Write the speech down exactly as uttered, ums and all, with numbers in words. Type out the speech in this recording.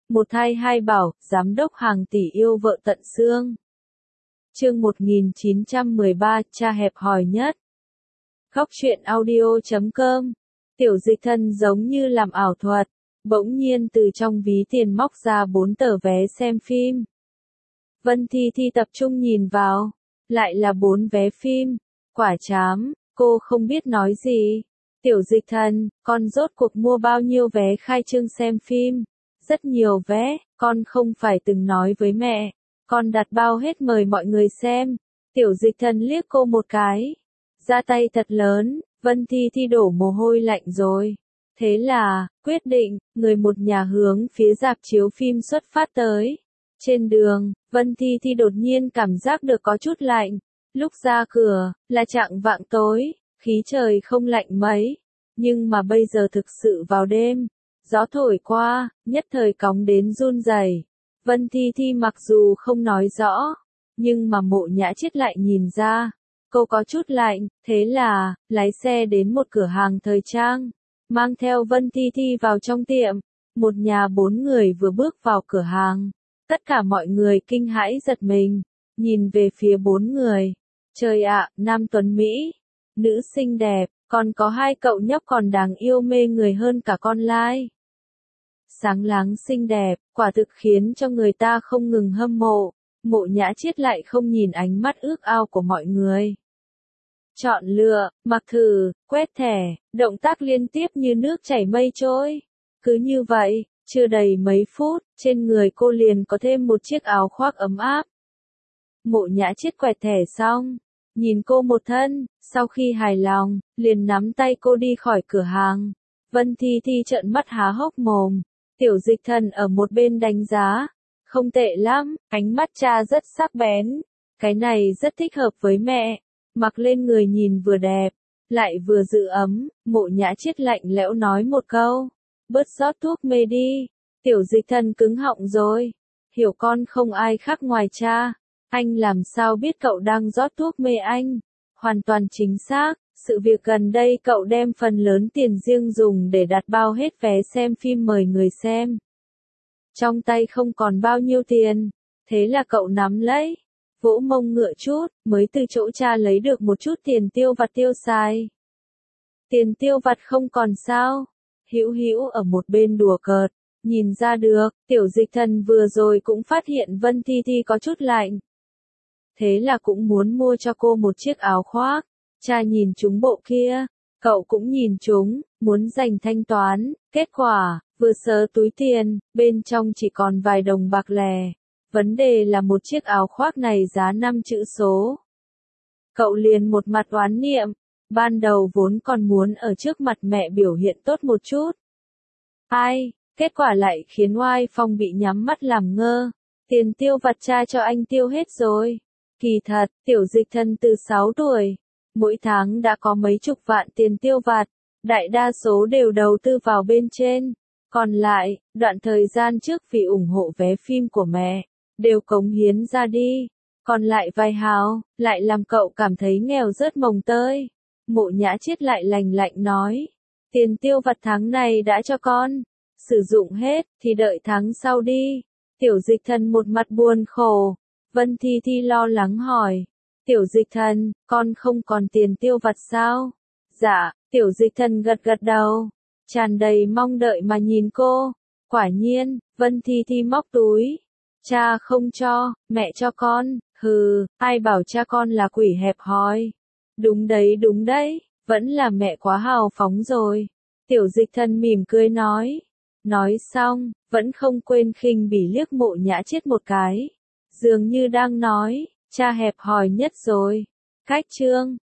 Một thai hai bảo, giám đốc hàng tỷ yêu vợ tận xương. Chương một nghìn chín trăm mười ba, cha hẹp hòi nhất. Góc truyện audio chấm com. Tiểu Dịch Thần giống như làm ảo thuật, bỗng nhiên từ trong ví tiền móc ra bốn tờ vé xem phim. Vân Thi Thi tập trung nhìn vào, lại là bốn vé phim. Quả chám, cô không biết nói gì. Tiểu Dịch Thần, con rốt cuộc mua bao nhiêu vé khai trương xem phim? Rất nhiều vé, con không phải từng nói với mẹ. Con đặt bao hết mời mọi người xem. Tiểu Dịch Thần liếc cô một cái. Ra tay thật lớn, Vân Thi Thi đổ mồ hôi lạnh rồi. Thế là, quyết định, người một nhà hướng phía rạp chiếu phim xuất phát tới. Trên đường, Vân Thi Thi đột nhiên cảm giác được có chút lạnh. Lúc ra cửa, là chạng vạng tối, khí trời không lạnh mấy. Nhưng mà bây giờ thực sự vào đêm. Gió thổi qua, nhất thời cóng đến run rẩy. Vân Thi Thi mặc dù không nói rõ, nhưng mà Mộ Nhã Chiết lại nhìn ra. Cô có chút lạnh, thế là, lái xe đến một cửa hàng thời trang, mang theo Vân Thi Thi vào trong tiệm. Một nhà bốn người vừa bước vào cửa hàng. Tất cả mọi người kinh hãi giật mình, nhìn về phía bốn người. Trời ạ, nam tuấn Mỹ, nữ xinh đẹp, còn có hai cậu nhóc còn đáng yêu mê người hơn cả con lai. Sáng láng xinh đẹp, quả thực khiến cho người ta không ngừng hâm mộ. Mộ Nhã Chiết lại không nhìn ánh mắt ước ao của mọi người. Chọn lựa, mặc thử, quét thẻ, động tác liên tiếp như nước chảy mây trôi. Cứ như vậy, chưa đầy mấy phút, trên người cô liền có thêm một chiếc áo khoác ấm áp. Mộ Nhã Chiết quẹt thẻ xong, nhìn cô một thân, sau khi hài lòng, liền nắm tay cô đi khỏi cửa hàng. Vân Thi Thi trợn mắt há hốc mồm. Tiểu Dịch Thần ở một bên đánh giá. Không tệ lắm, ánh mắt cha rất sắc bén. Cái này rất thích hợp với mẹ. Mặc lên người nhìn vừa đẹp, lại vừa giữ ấm. Mộ Nhã Chiết lạnh lẽo nói một câu. Bớt rót thuốc mê đi. Tiểu Dịch Thần cứng họng rồi. Hiểu con không ai khác ngoài cha. Anh làm sao biết cậu đang rót thuốc mê anh? Hoàn toàn chính xác. Sự việc gần đây cậu đem phần lớn tiền riêng dùng để đặt bao hết vé xem phim mời người xem. Trong tay không còn bao nhiêu tiền. Thế là cậu nắm lấy, vỗ mông ngựa chút, mới từ chỗ cha lấy được một chút tiền tiêu vặt tiêu xài. Tiền tiêu vặt không còn sao? Hữu Hữu ở một bên đùa cợt, nhìn ra được, Tiểu Dịch Thần vừa rồi cũng phát hiện Vân Thi Thi có chút lạnh. Thế là cũng muốn mua cho cô một chiếc áo khoác. Cha nhìn chúng bộ kia, cậu cũng nhìn chúng, muốn dành thanh toán, kết quả, vừa sờ túi tiền, bên trong chỉ còn vài đồng bạc lẻ. Vấn đề là một chiếc áo khoác này giá năm chữ số. Cậu liền một mặt oán niệm, ban đầu vốn còn muốn ở trước mặt mẹ biểu hiện tốt một chút. Ai, kết quả lại khiến oai phong bị nhắm mắt làm ngơ. Tiền tiêu vặt cha cho anh tiêu hết rồi. Kỳ thật, Tiểu Dịch Thần từ sáu tuổi. Mỗi tháng đã có mấy chục vạn tiền tiêu vặt, đại đa số đều đầu tư vào bên trên. Còn lại, đoạn thời gian trước vì ủng hộ vé phim của mẹ, đều cống hiến ra đi. Còn lại vài hào, lại làm cậu cảm thấy nghèo rớt mồng tơi. Mộ Nhã Chiết lại lành lạnh nói, tiền tiêu vặt tháng này đã cho con, sử dụng hết, thì đợi tháng sau đi. Tiểu Dịch Thần một mặt buồn khổ. Vân Thi Thi lo lắng hỏi. Tiểu Dịch Thần, con không còn tiền tiêu vặt sao? Dạ, Tiểu Dịch Thần gật gật đầu, tràn đầy mong đợi mà nhìn cô. Quả nhiên, Vân Thi Thi móc túi. Cha không cho, mẹ cho con. Hừ, ai bảo cha con là quỷ hẹp hòi. Đúng đấy đúng đấy, vẫn là mẹ quá hào phóng rồi. Tiểu Dịch Thần mỉm cười nói. Nói xong, vẫn không quên khinh bỉ liếc Mộ Nhã Chiết một cái. Dường như đang nói, cha hẹp hòi nhất rồi. Cách chương